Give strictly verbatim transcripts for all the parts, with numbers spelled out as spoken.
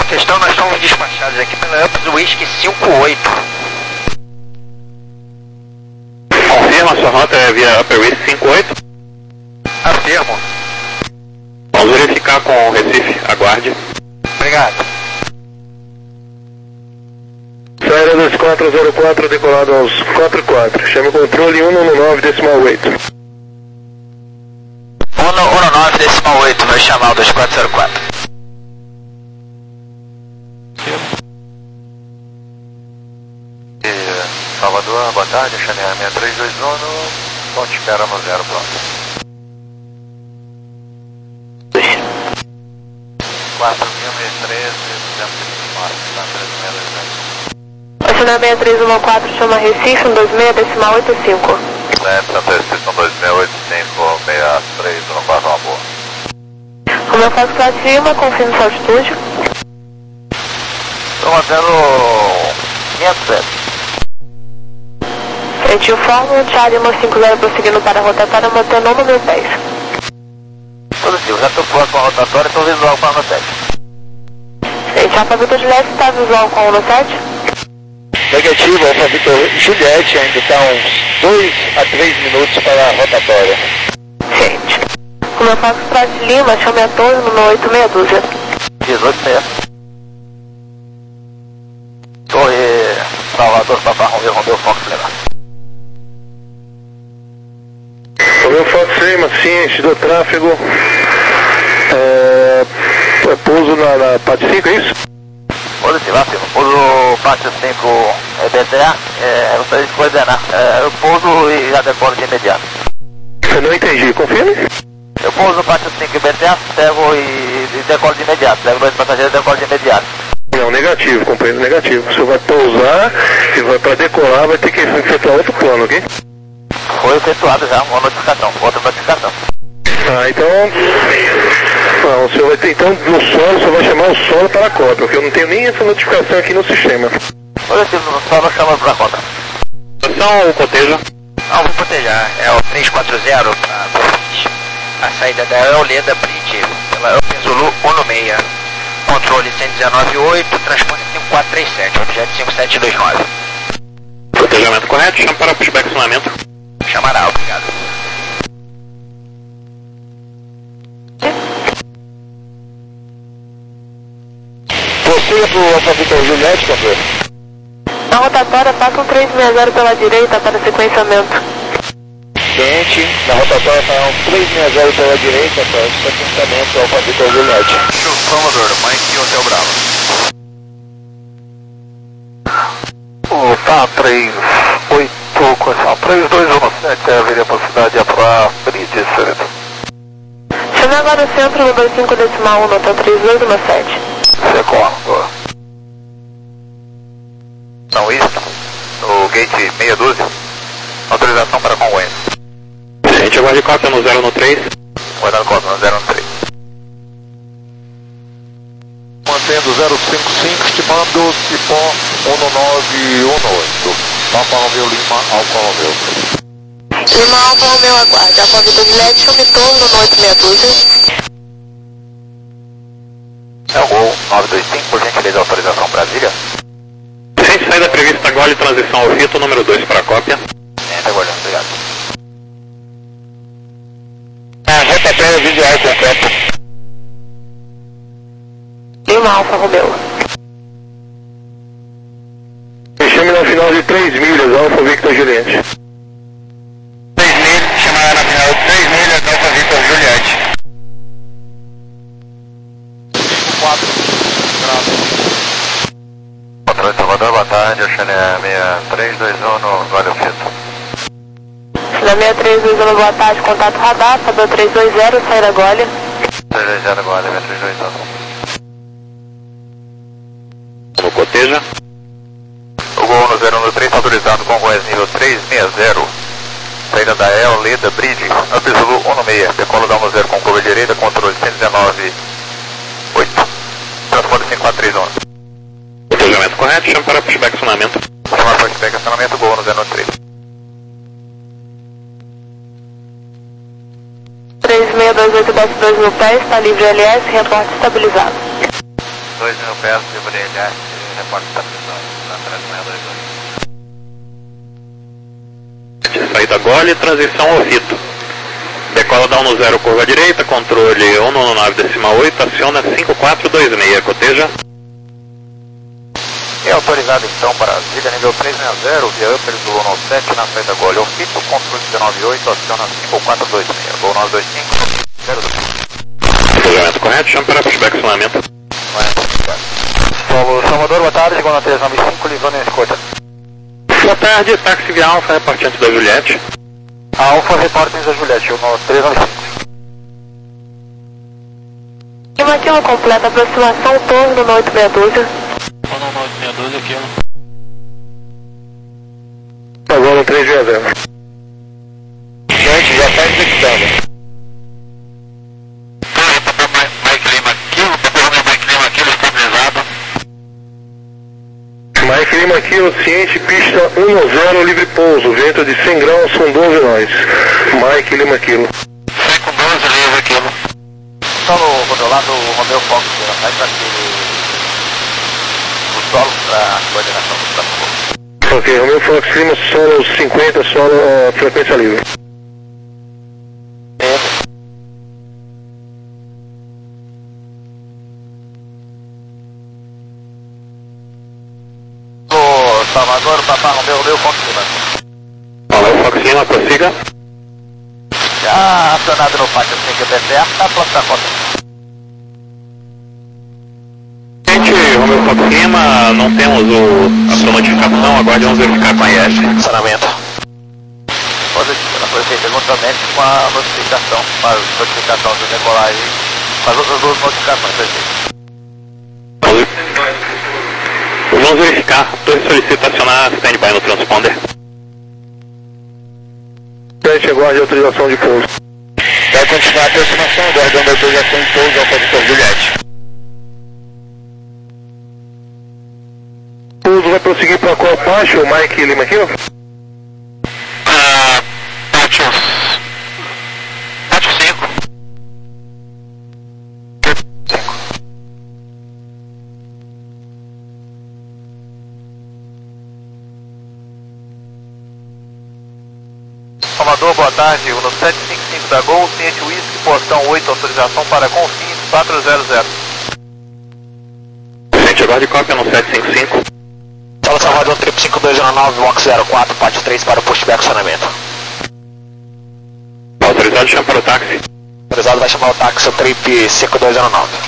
questão, nós somos despachados aqui pela Up do Whisky cinco oito. Confirma, sua rota é via Upper Whisky cinco oito? Afirmo. Vamos verificar com o Recife, aguarde. Obrigado. Saída dois quatro zero quatro, decolado aos quatro quatro. Chame o controle um um nove decimal oito. um um nove decimal oito, vai chamar o dois quatro zero quatro. Salvador, boa tarde, Chanel seis três dois um, ponte espera no zero, pronto. quatro mil e treze, duzentos e quatro, três mil e treze. Chanel seis três um quatro, chama Recife, um dois seis decimal oito cinco. É, Santa Recife, um dois seis oito cinco, seis três um quatro, uma boa. Como eu faço classe Lima, confirmo sua altitude. Estou mantendo quinhentos e sete. Frente informo, Charlie Lima cinco zero prosseguindo para a rotatória, mantendo um mil pés. Positivo, já estou próximo à rotatória, estou visual com a no sete. Frente Alfa Vitor Juliette, está visual com um no sete? Negativo, Alfa Vitor Juliette, ainda está uns dois a três minutos para a rotatória. Gente, como eu faço classe Lima, chame a torre no oito meia dúzia. dezoito meia. Torre Salvador, Papa Romeu, Romeu, Fox, Lima. Romeu Fox Lima, ciente do tráfego. É, é pouso na, na parte cinco, é isso? Positivo, afirmo. Pouso parte cinco é B T A, é, você coordenar. É, eu pouso e já decolo de imediato. Eu não entendi, confirme? Eu pouso parte cinco B T A, pego e, e decolo de imediato. Pego dois passageiros e decolo de imediato. Não, negativo, companheiro, negativo. Você vai pousar e vai para decolar, vai ter que efetuar outro plano, ok? Foi efetuado já, uma notificação, outra notificação. Ah, então... Não, o senhor vai ter, então, no solo, você vai chamar o solo para a cópia, porque eu não tenho nem essa notificação aqui no sistema. Positivo, no solo chama para a conta. Atenção, coteja. Não, vou proteger. É o três quatro zero para a saída da Eoleda Bridge pela Up Zulu um seis. Controle cento e dezenove oito, transponder cinco quatro três sete, objeto cinco sete dois nove. Protejamento correto, chama para pushback acionamento. Chamará, obrigado. Você para o Alfa Vitor Juliette, café? Na rotatória, faça um três seis zero pela direita para sequenciamento. Gente, na rotatória está um três seis zero pela direita para sequenciamento Alfa Vitor Juliette. Salvador, Mike Hotel Bravo. O tá três oito, correção, três dois um sete, é a avenida para a cidade, é para Bridge, certo? Chame agora o centro no dois cinco decimal um, nota três dois um sete. Secor, Não, isso, no gate meia dúzia, autorização para congruência. Gente, aguarde cópia no zero no três. Guardando cópia no zero um três. Mantendo zero cinco cinco, estimando Cipó um nove um oito. Papa Romeu Lima, Alfa Romeu. Lima Alfa Romeu, aguarde. Alfa Vitor Juliette, chame torno no oito meia dúzia. É o Gol nove dois cinco, por gentileza, autorização Brasília. Gente, saída prevista agora e transição ao fito, número dois para a cópia. É, tá aguardando, obrigado. Ah, rotatória visual completo. Lima Alfa Romeu. Chame na final de três milhas, Alfa Victor Juliette. três milhas, chamará na final de três milhas, Alfa Vitor Juliette. quatro, Controle Salvador, boa tarde, Oxané seis três dois um no Vale Fito. Na seis três dois um, boa tarde, contato radar, Fabio três dois zero, saída Gole. três dois zero Gole, seis três dois um. No coteja. O Gol no zero um três, autorizado com o nível três seis zero. Saída da El, Leda, Bridge, Up Zulu um seis. Decolo da um zero com curva direita, controle cento e dezenove oito. Transporte cinco quatro três um. Protejamento correto, chama para pushback acionamento. Chama para pushback acionamento, Gol no zero um três. três seis dois oito dois mil pés, está livre L S, reporte estabilizado. dois mil pés de brilhante, repórter estação, na três seis dois dois. Saída Gole, transição ao Fito. Decola down no zero, curva direita, controle um nove nove decimal oito, aciona cinco quatro dois seis, coteja. É autorizado então para desliga nível três seis zero, via upper do um nove sete na saída Gole ao Fito, controle dezenove oito, aciona cinco quatro dois seis, Gol nove dois cinco, zero dois. Cruzamento correto, chama para pushback acionamento. Salvador, boa tarde, Gol três nove cinco, Lisônia escuta. Boa tarde, táxi via Alfa, repartiente da Juliette. Alfa, repórter da Juliette, um três nove cinco. Estimativa completa, aproximação, torno no oito meia dúzia. Torno no oito meia dúzia, aqui, ó. Agora três seis zero. Gente, já está executando. Mike Lima Kilo, Mike Lima Kilo estabilizado. Mike Lima Kilo, ciente, pista um zero, livre pouso, vento de cem graus, são doze nós. Mike Lima Kilo. Sai com doze, livre Kilo. Só no controlado o Romeu Fox, sai para aquele... o solo para a coordenação do transporte. Ok, Romeu Fox Lima, solo cinquenta, solo uh, frequência livre. Salvador, Papá Romeu, Romeu Fox Lima. Romeu Fox Lima, prossiga. Já acionado no pátio cinco B T R, na planta rota. Gente, Romeu Fox Lima, não temos o, a sua notificação, agora vamos verificar com a I S. Funcionamento. Positivo, na prefeita, juntamente com a notificação, com a notificação do decolagem, com as outras duas notificações, prefeito. Vamos verificar, torre solicita acionar stand-by no transponder. Gente, aguarde autorização de pouso. Vai continuar a aproximação, aguardando a autorização de pouso ao Vitor Juliette. Pouso vai prosseguir para qual pátio, Mike Lima Kilo? Ah, pátio... Pátio cinco. Salvador, boa tarde, o sete cinco cinco da Gol, ciente Whisky, portão oito, autorização para Confins quatro zero zero. Gente, agora de cópia no sete cinco cinco. Sala Salvador, trip cinco dois zero nove, Box zero quatro, pátio três para o pushback acionamento. Autorizado, chama para o táxi. Autorizado, vai chamar o táxi, o trip cinco dois zero nove.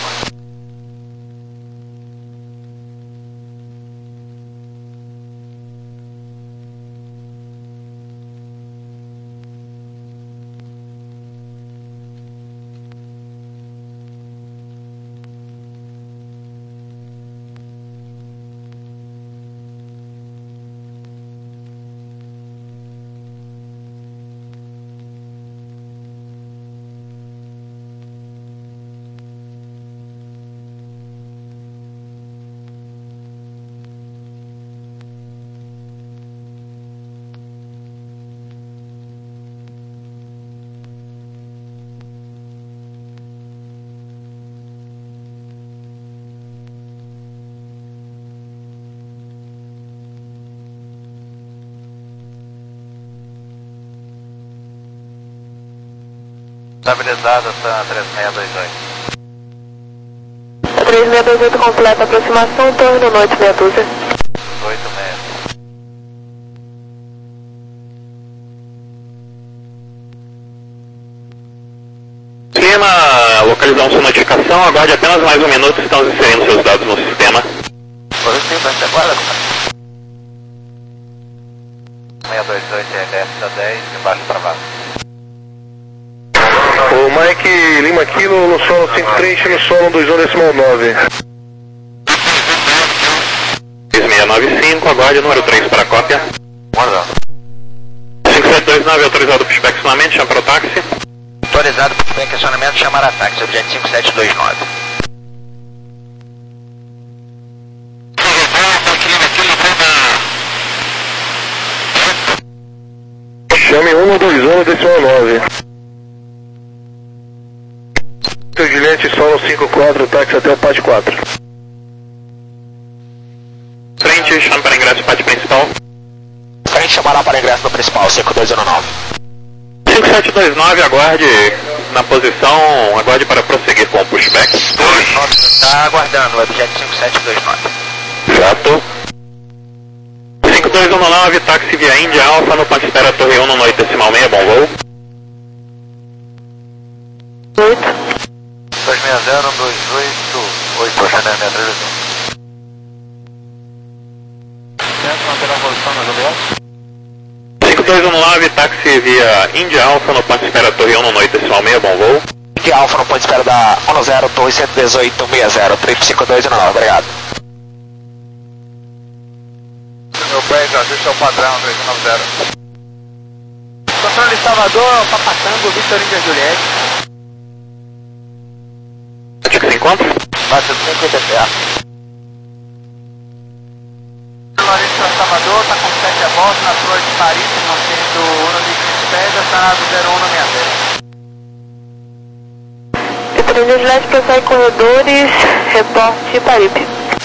Estabilizada, San três seis dois dois. três seis dois oito completa, aproximação, torno no oito meia dúzia. oito seis. Sistema, localizamos sua notificação, aguarde apenas mais um minuto, estamos inserindo seus dados no sistema. Positivo, a gente aguarda. seis dois dois, C R S da dez, embaixo travado. O Mike Lima Kilo, no solo cinco três, no solo dois um decimal nove. seis seis nove cinco, aguarde número três para a cópia. Guardando. cinco sete dois nove, autorizado pushback acionamento, chama para o táxi. Autorizado para pushback acionamento, chamar a táxi, objeto cinco sete dois nove. Chame um dois um decimal nove. Juliette, solo cinco quatro, táxi até o pátio quatro. ingresso parte principal. A gente chamará para ingresso no principal, cinco dois zero nove. cinco sete dois nove, aguarde na posição, aguarde para prosseguir com o pushback. Está aguardando o objeto cinco sete dois nove. Certo. cinco dois um nove, táxi via India Alpha no ponto espera Torre um no oito decimal seis, bom voo. oito. dois seis zero, dois oito, oito, Chanel sessenta e três. Certo, manter a posição na Juliette. cinco dois um nove, táxi via India Alpha no ponto espera Torre um no oito decimal seis, bom voo. India Alpha no ponto de espera da um zero, Torre cento e dezoito, sessenta, trip cinco dois um nove, obrigado. Meu prédio, ajuste ao padrão, três nove zero. Controle Salvador, Papatango, Victor India Juliette. Onde que se encontra? Bate cinco B T A. Lourenço Salvador, está com sete a bordo, na Flor de Paris, mantendo o Unimix Pega, Sanado zero um sessenta. Victor India Juliette, prossegue corredores, reporte Paripe.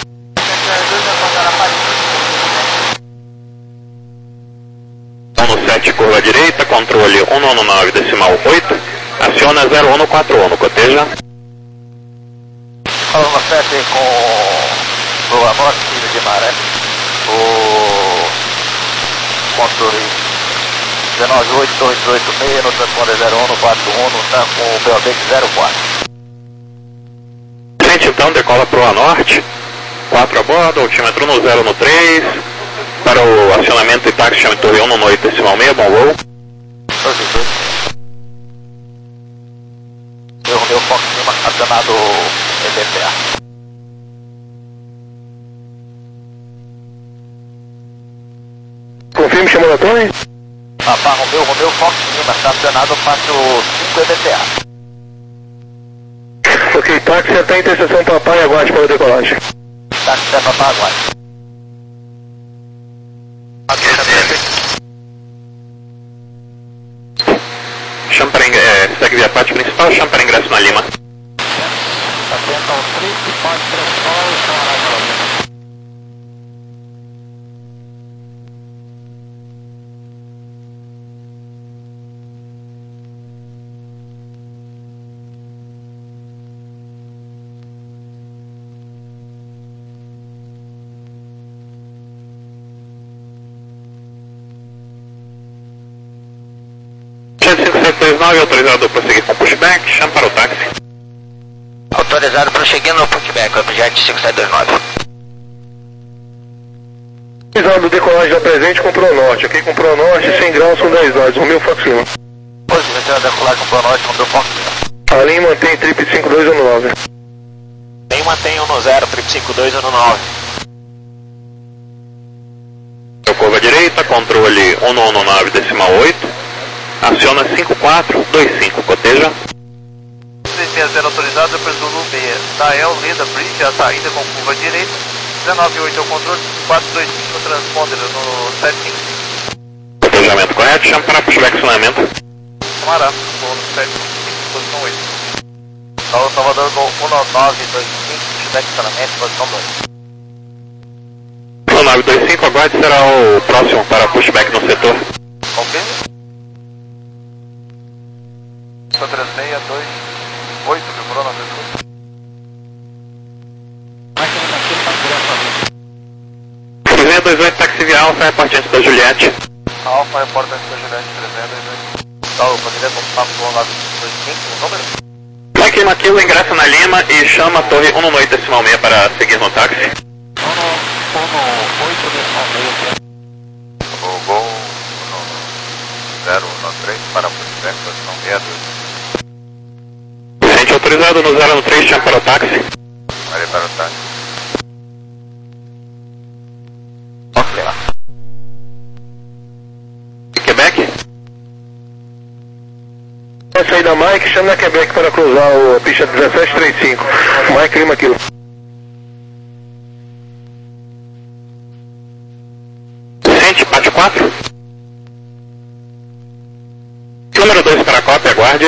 um sete, curva direita, controle um nove nove decimal oito, aciona zero um quatro um, coteja. Falando sete com o Amor, filho de Maré. O controle dezenove oito, dois oito seis, no transponder zero um quatro um, tá com o P O B zero quatro. Gente, então decola para o norte, quatro a bordo, altímetro no zero no três, para o acionamento e táxi chame Torre um no oito decimal seis, bom voo. Eu, meu foco em cima, acionado E B T A. Confirme, chamou a torre? Papa Romeu, Romeu, foco em cima, está acionado, faço cinco E B T A. Ok, táxi até a interseção Papai, aguarde para a decolagem. Táxi até Papai, aguarde. Chame para ingresso, é, segue via parte principal, chame para ingresso na Lima. Atenta ao trip, pode transformar e chamará para Lima. cinco sete dois nove, autorizado a prosseguir com pushback, chame para o táxi. Autorizado prosseguindo no pushback, objeto cinco sete dois nove. Autorizado do decolagem da presente com Pronorte, ok? Com Pronorte, cem graus, com dez knots, o meu foco cima. Hoje, vai ter a decolagem com o Pronorte, com o meu foco em cima. A linha mantém trip cinco dois um nove. Nem mantém um zero, trip cinco dois um nove. Curva direita, controle um nove nove decimal oito, aciona cinco quatro dois cinco, coteja. três seis zero autorizado, eu presumo meia. Dael, Leda, Bridge, a saída com curva direita. dezenove oito é o controle, quatro dois cinco transponder no sete cinco. Cotejamento correto, chame para pushback acionamento. Camará, vou no sete cinco, posição oito. Paulo Salvador, gol um nove dois cinco, pushback acionamento, posição dois. um nove dois cinco, aguarde, será o próximo para pushback no setor. Confirme. três seis dois oito, vibrou na setor. Máquina naquele para direto a Lima. três seis dois oito, táxi via Alfa, repartente da Juliette. Alfa, repórter da Juliette, três seis dois oito. Tá, eu poderia confirmar com o nove dois cinco, o número? Mike Maquilo ingressa na Lima e chama a torre um no oito decimal seis para seguir no táxi. um no oito decimal seis. O gol zero um três para pushback, posição seis dois. Gente autorizado no zero no três, chame para o táxi. Vai para o táxi. Ok, lá. Quebec? Vai sair da Mike, chama na Quebec para cruzar a pista dezessete trinta e cinco. Mike Lima Kilo. Gente, parte quatro. Número dois para a cópia, aguarde.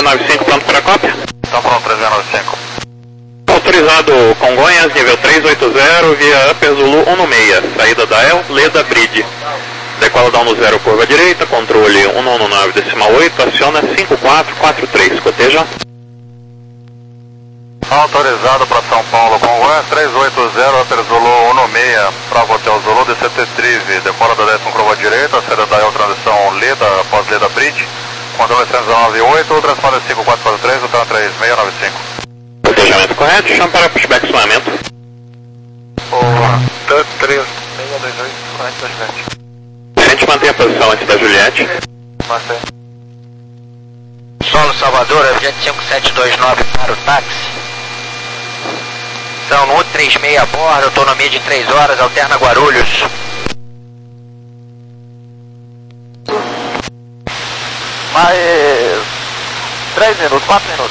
nove cinco, pronto para cópia. Então pronto, três zero nove cinco. Autorizado Congonhas, nível trezentos e oitenta, via Upper Zulu um no seis, saída da El, Leda Bridge. Decola da um no zero, curva direita, controle um no nove decimal oito, aciona cinco quatro quatro três, coteja. Autorizado para São Paulo, Congonhas trezentos e oitenta, Upper Zulu um no seis, Bravo Hotel Zulu, D C T Trive, decola da décima curva direita, saída da El, transição Leda, após Leda Bridge, controle cento e dezenove ponto oito, transponder cinco quatro quatro três, hotel três seis nove cinco. Cotejamento correto, chama para pushback sonamento. O três seis dois oito, correto da Juliette. Gente, mantém a posição antes da Juliette. Mantém. Solo Salvador, Jet cinco sete dois nove para o táxi. São no um três seis a bordo, autonomia de três horas, alterna Guarulhos. Mais três minutos, quatro minutos.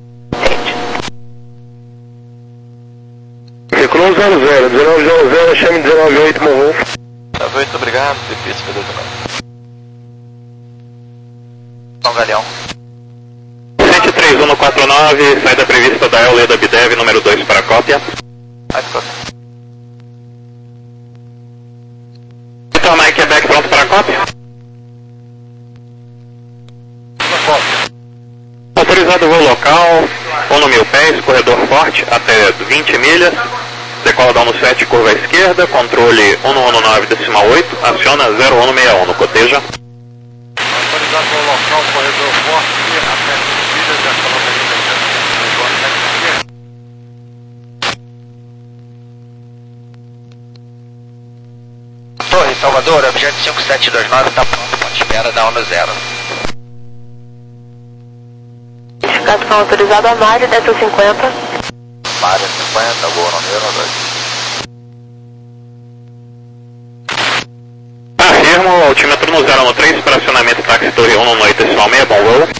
Ciclone zero zero, dezenove zero zero, chame dezenove oito, morreu. Muito obrigado, difícil, P dezenove. São Galeão. cento e três um quatro nove, saída prevista da El, Leda Bidev, número dois para cópia. Mais cópia. Então, Mike Quebec, pronto para cópia. Autorizado voo local, um no mil pés, corredor forte, até vinte milhas. Decola da um no sete, curva à esquerda, controle um no nove decimal oito, aciona zero um seis um, coteja. Autorizado voo local, corredor forte, até vinte milhas, decola da Torre Salvador, objeto cinco sete dois nove, está pronto, ponto de espera da um no zero. Classificação autorizada a Mário, Delta cinquenta. Mário cinquenta, voo no dois. Afirmo, altímetro no zero no três, para acionamento táxi Torre um no oito decimal seis, bom voo.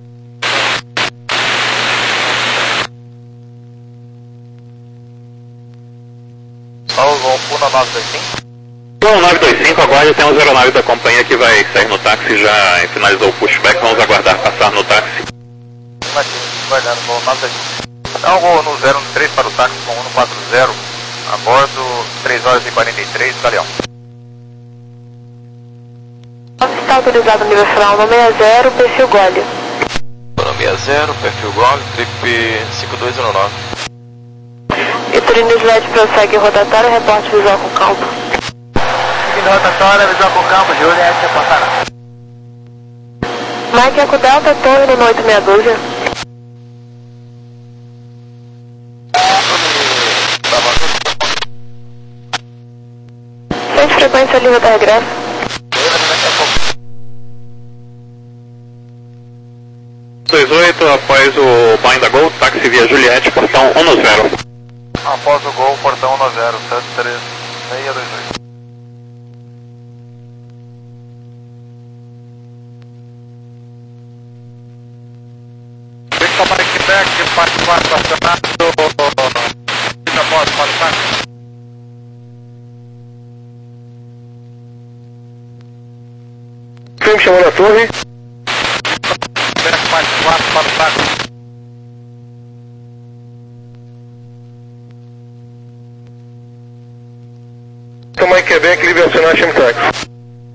Só o voo um nove dois cinco. um nove dois cinco, aguarde, tem um zero nove da companhia que vai sair no táxi, já finalizou o pushback, vamos aguardar passar no táxi. Imagina, guardando voo nove dois cinco. Então voo no zero três para o táxi com um quatro zero, a bordo três horas e quarenta e três, Galeão. Está autorizado nível final no sessenta, perfil Gole. No sessenta, perfil Gole, trip cinco dois um nove. Vitorino Sled prossegue rotatório, reporte visual com calma. Seguindo rotatória, visual com calma, Juliette, reportar. Mike Eco Delta, torre no oito meia dúzia. Sente frequência livre da regresso. dois oito, após o Bind a Gol, táxi via Juliette, portão um no zero. Após o gol, portão um no zero, sete três seis dois oito. Victor Mike Quebec, parte quatro acionado, Vita Pós para o táxi. Quem me chamou na torre? Quebec, parte quatro para o táxi. Tomar em Quebec, livre acionar, chame táxi.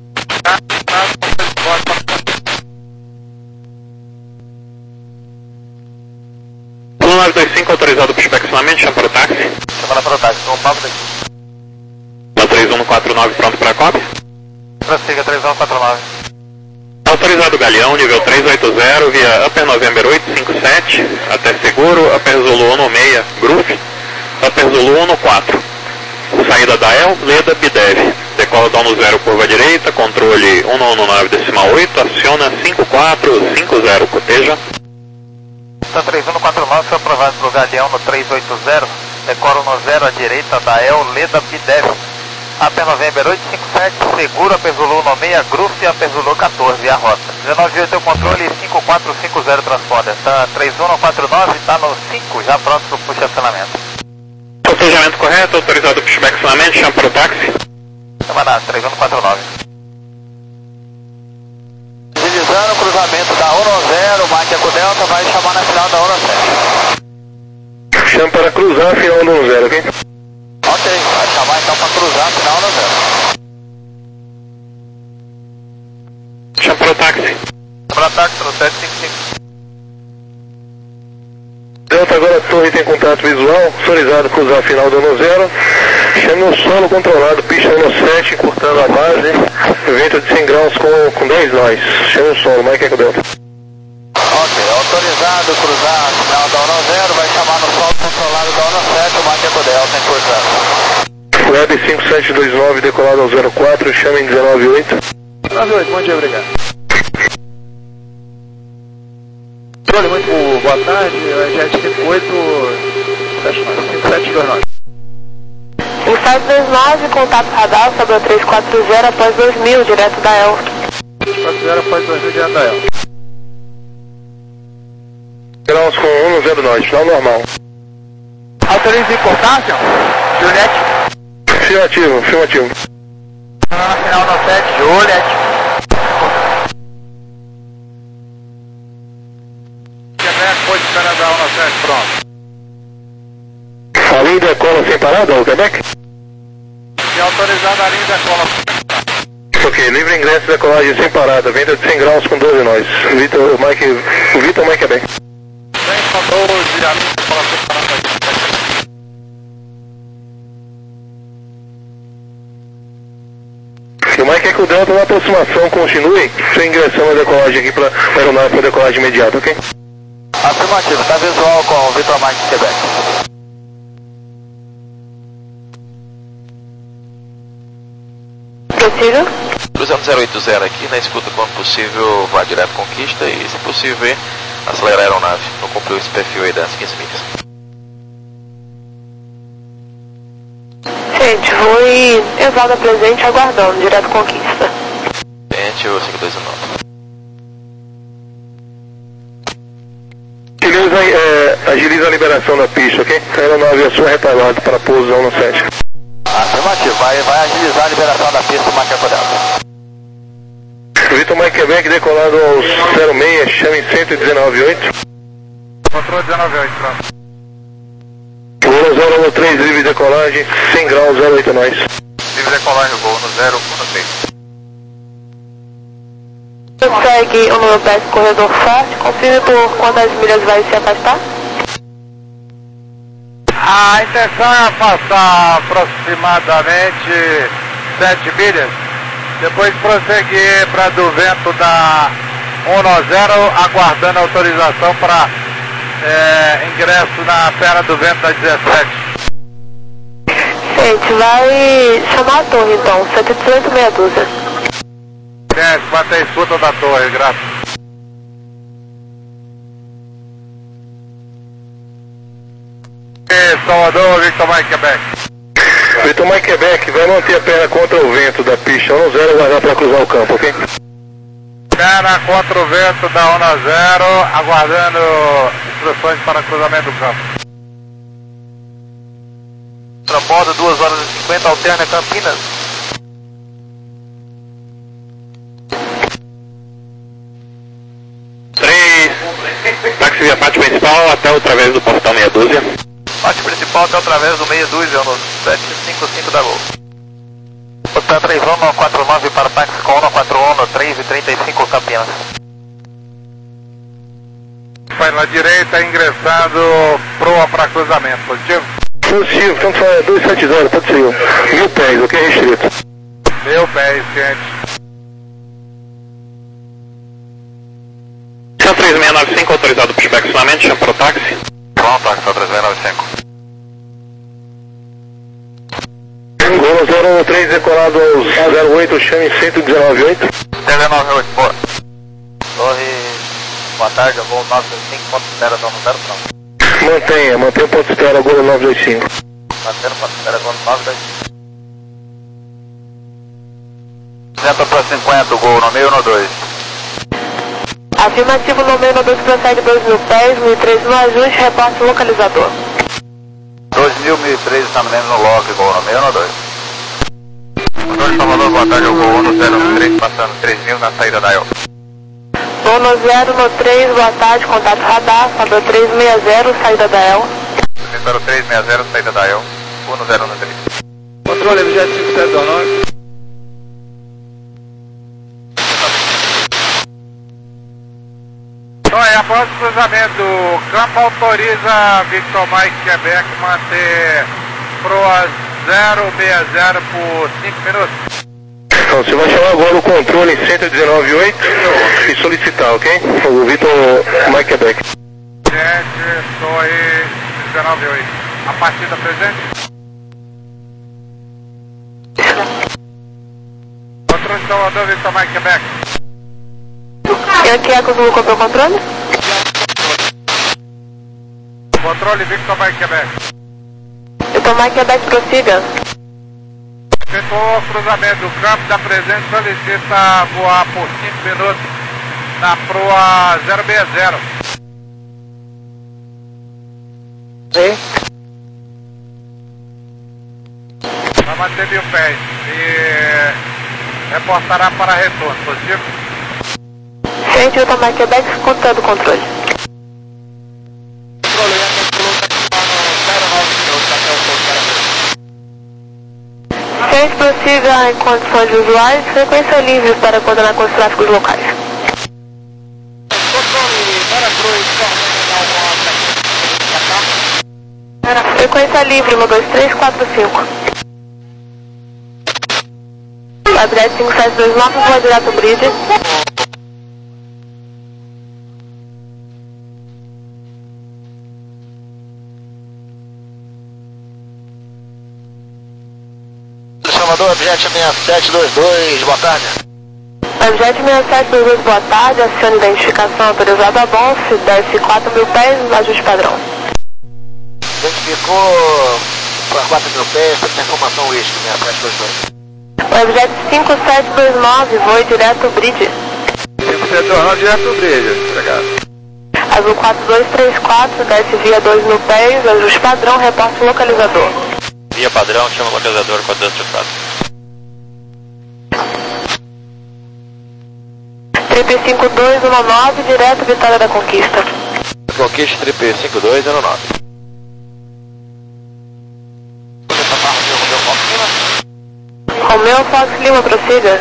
um nove dois cinco, autorizado pushback sonamento, chama para o táxi. Chama para o táxi, com o papo daqui. No três um quatro nove, pronto para a cópia. Prossiga, três um quatro nove. Autorizado Galeão, nível trezentos e oitenta, via Upper November oito cinco sete, até seguro, Upper Zulu um no seis, Groove, Upper Zulu um no quatro. Saída da El, Leda Bidev. Decola da um no zero, curva direita, controle um no nove decimal oito, aciona cinco quatro cinco zero, coteja. Então três um quatro nove foi aprovado pelo Galeão no três oito zero, decola no zero à direita da El, Leda Bidev. Upper November oito cinco sete, seguro, Upper Zulu no seis, Groove e Upper Zulu quatorze, a rota. dezenove oito é o controle, cinco quatro cinco zero transponder. Tá três um quatro nove, está no cinco, já pronto para o puxa-acionamento. Cotejamento correto, autorizado pushback sonamento, chama para o táxi. Camarada, três um quatro nove. Utilizando o cruzamento da um no zero, Mike Eco Delta, final da hora sete. Chame para cruzar, final do um zero, ok? Ok, vai chamar então para cruzar, final da zero. Chama para o táxi. Para táxi no sete cinco cinco. Delta, agora a torre tem contato visual, sonorizado cruzar final do um zero. Chame o solo controlado, pista um sete, encurtando a base, vento de cem graus com, com dez nós. Chame o solo, Mike Eco Delta. Ok, autorizado cruzar final da um zero, vai chamar no solo controlado da um sete, o Mike Eco Delta encurtando. Web cinco sete dois nove, decolado ao zero quatro, chame em dezenove oito. dezenove oito, bom dia, obrigado. Controle, muito boa tarde, Jet cinco oito, cinco sete dois nove. cinco sete dois nove, contato radar, sobre o três quatro zero após dois mil, direto da E L. três quatro zero após dois mil, direto da E L. Graus com um zero nós, final normal. Autoriza importância? Juliette. Afirmativo, afirmativo. Final no sete, Juliette. Quebec, pode esperar da um sete, pronto. A linha decola sem parada, o Quebec? E autorizada a linha decola. Ok, livre ingresso, decolagem sem parada, vento de cem graus com doze nós. Vitor, Mike, o Vitor, Mike Quebec. Vem com doze, a linha decola sem parada aqui. O Mike Eco Delta na aproximação continue, sem ingressão na decolagem aqui para a aeronave para decolagem imediata, ok? Afirmativo, tá visual com o Vitor Mike Quebec. Prossiga. Cruzando zero oito zero aqui, na escuta quando possível, vá direto conquista e, se possível, acelerar a aeronave. Não cumpriu esse perfil aí das quinze milhas. Gente, vou ir Exalda presente, aguardando, direto conquista. Gente, o cinco dois nove. Agiliza, é, agiliza a liberação da pista, ok? A aeronave é sua retalhada para pouso um sete. Afirmativo, vai, vai agilizar a liberação da pista do Mike Eco Delta. Vitor Mike Quebec decolado aos zero seis, chame em cento e dezenove oito. Controle dezenove oito, pronto. Voo zero um três, livre decolagem, cem graus, zero oito nós. Livre decolagem, voo no zero um três. Segue o número dez corredor forte, confirme por quantas milhas vai se afastar. A intenção é afastar aproximadamente sete milhas, depois prosseguir para do vento da um zero, aguardando autorização para é, ingresso na perna do vento da dezessete. Gente, vai chamar a torre então, cento e dezoito, meia dúzia. É, mantém a escuta da torre, graças. Salvador, Victor Mike Quebec. Vitor Mike Quebec vai manter a perna contra o vento da pista um zero e aguardar para cruzar o campo, ok? Perna contra o vento da um zero, aguardando instruções para cruzamento do campo. Transbordo duas horas e cinquenta, alterna Campinas. três, táxi via pátio principal até através do portão meia dúzia. Pátio principal até através do meia dúzia no sete cinco cinco da Gol. Hotel três um quatro nove para táxi com um quatro um, três e trinta e cinco Campinas. Vai na direita, ingressando proa para cruzamento, positivo? Positivo, então faz dois sete zero, pode ser eu. Mil pés, ok? Restrito. Meu pé, gente. Chama três seis nove cinco, autorizado para estacionamento, chama para o táxi. Pronto, táxi três seis nove cinco. Gol zero um três decolado aos zero oito, chame cento e dezenove oito. dezenove oito, boa. Torre, boa tarde, eu vou nove dois cinco, ponto zero, dono zero, pronto. Mantenha, mantenha o ponto de espera, Gol nove dois cinco. Mantendo ponto zero, dono nove dois cinco. Centro para cinquenta, Gol no meio no dois. Afirmativo no meio no dois, prossegue dois mil pés, mil e três no ajuste, reporte localizador. dois mil, mil e três também no log, Gol no meio no dois. Controle Salvador, boa tarde, eu vou um no zero três, passando três mil na saída da E L. Voo no zero no três, boa tarde, contato radar, Fabio três seis zero, saída da E L. Número três seis zero, saída da E L, um zero um três. Controle objeto cinco sete dois nove. Então, é, após o cruzamento, o campo autoriza Victor Mike Quebec manter proa zero seis zero por cinco minutos. Então, você vai chamar agora o controle cento e dezenove oito e solicitar, ok? O Vitor Mike Quebec. Gente, Torre dezenove oito. A partida presente? Controle Salvador, Victor Mike Quebec. E aqui é que eu comprou o controle? Controle Victor Mike Quebec. Victor Mike Quebec, prossiga. Efetuou o cruzamento, o campo da presente solicita voar por cinco minutos na proa zero seis zero. Sim. Vai manter mil pés e reportará para retorno, positivo? Gente, Victor Mike Quebec, escutando o controle. Gente, prossiga em condições visuais, frequência livre para coordenar com os tráficos locais. Frequência livre, um dois três quatro cinco. Adresse cinco sete dois nove, voa direto bridge. Salvador, objeto seis sete dois dois, boa tarde. Objeto seis sete dois dois, boa tarde, acione identificação autorizada a bom, se desce quatro mil pés, ajuste padrão. Identificou para quatro mil pés, tem informação uísque, seis sete dois dois. Objeto cinco sete dois nove, voe direto bridge. cinco sete dois nove, direto bridge, obrigado. Azul quatro dois três quatro, desce via dois mil pés, ajuste padrão, reporte localizador. Via padrão, chama o localizador quatro dois três quatro. Triple cinco dois um nove, direto Vitória da Conquista. Conquista Triple cinco dois um nove. Romeu Fox Lima, prossiga.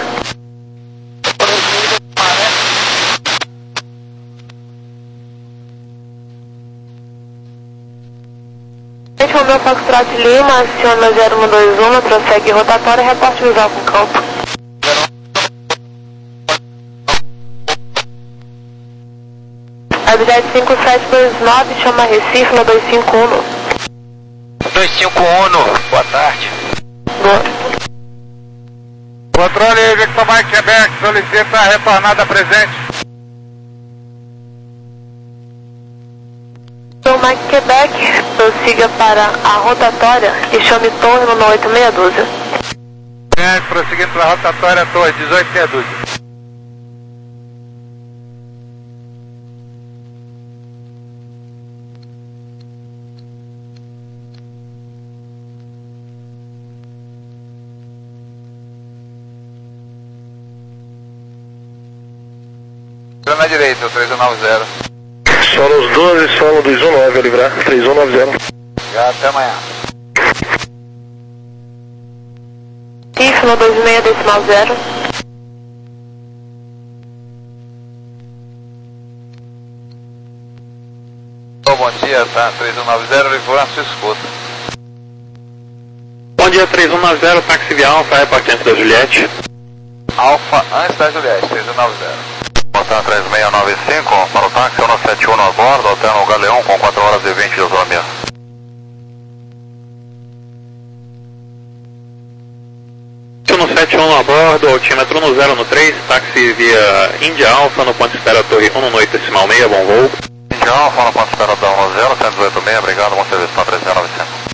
Gente, Romeu Foxtrot Lima, aciona zero um dois um, prossegue rotatória e reporte visual com campo. Objeto cinco sete dois nove, chama Recife no dois cinco um. dois cinco um, boa tarde. Boa. Controle Victor Mike Quebec, solicita a retornada presente. Victor Mike Quebec, prossiga para a rotatória e chame torre no oito seis um dois. Gente, prosseguindo para a rotatória, torre dezoito seis dois. Na direita, o três um nove zero. Só nos doze, só no dois um nove a livrar, três um nove zero. Já até amanhã. Isso no dois seis decimal zero. Oh, bom dia, tá? três um nove zero, Livranço, escuta. Bom dia, três um nove zero, táxi via Alfa, reporte antes da Juliette. Alfa antes da Juliette, três um nove zero. Montana três seis nove cinco, para o táxi um sete um a bordo, alterna o Galeão com quatro horas e vinte de autonomia. um sete um a bordo, altímetro no zero no três, táxi via Índia Alfa, no ponto de espera Torre um oito decimal seis, bom voo. Índia Alfa, no ponto de espera da um zero, cento e dezoito seis, obrigado, bom serviço para três zero nove cinco.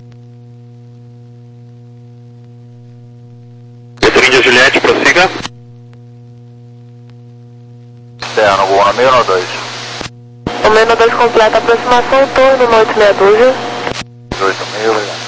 Vitor Índia Juliette, prossiga. Externo, Gol no meio no dois. O meio no dois completa a aproximação, torre no oito seis um dois. dezoito seis, obrigado.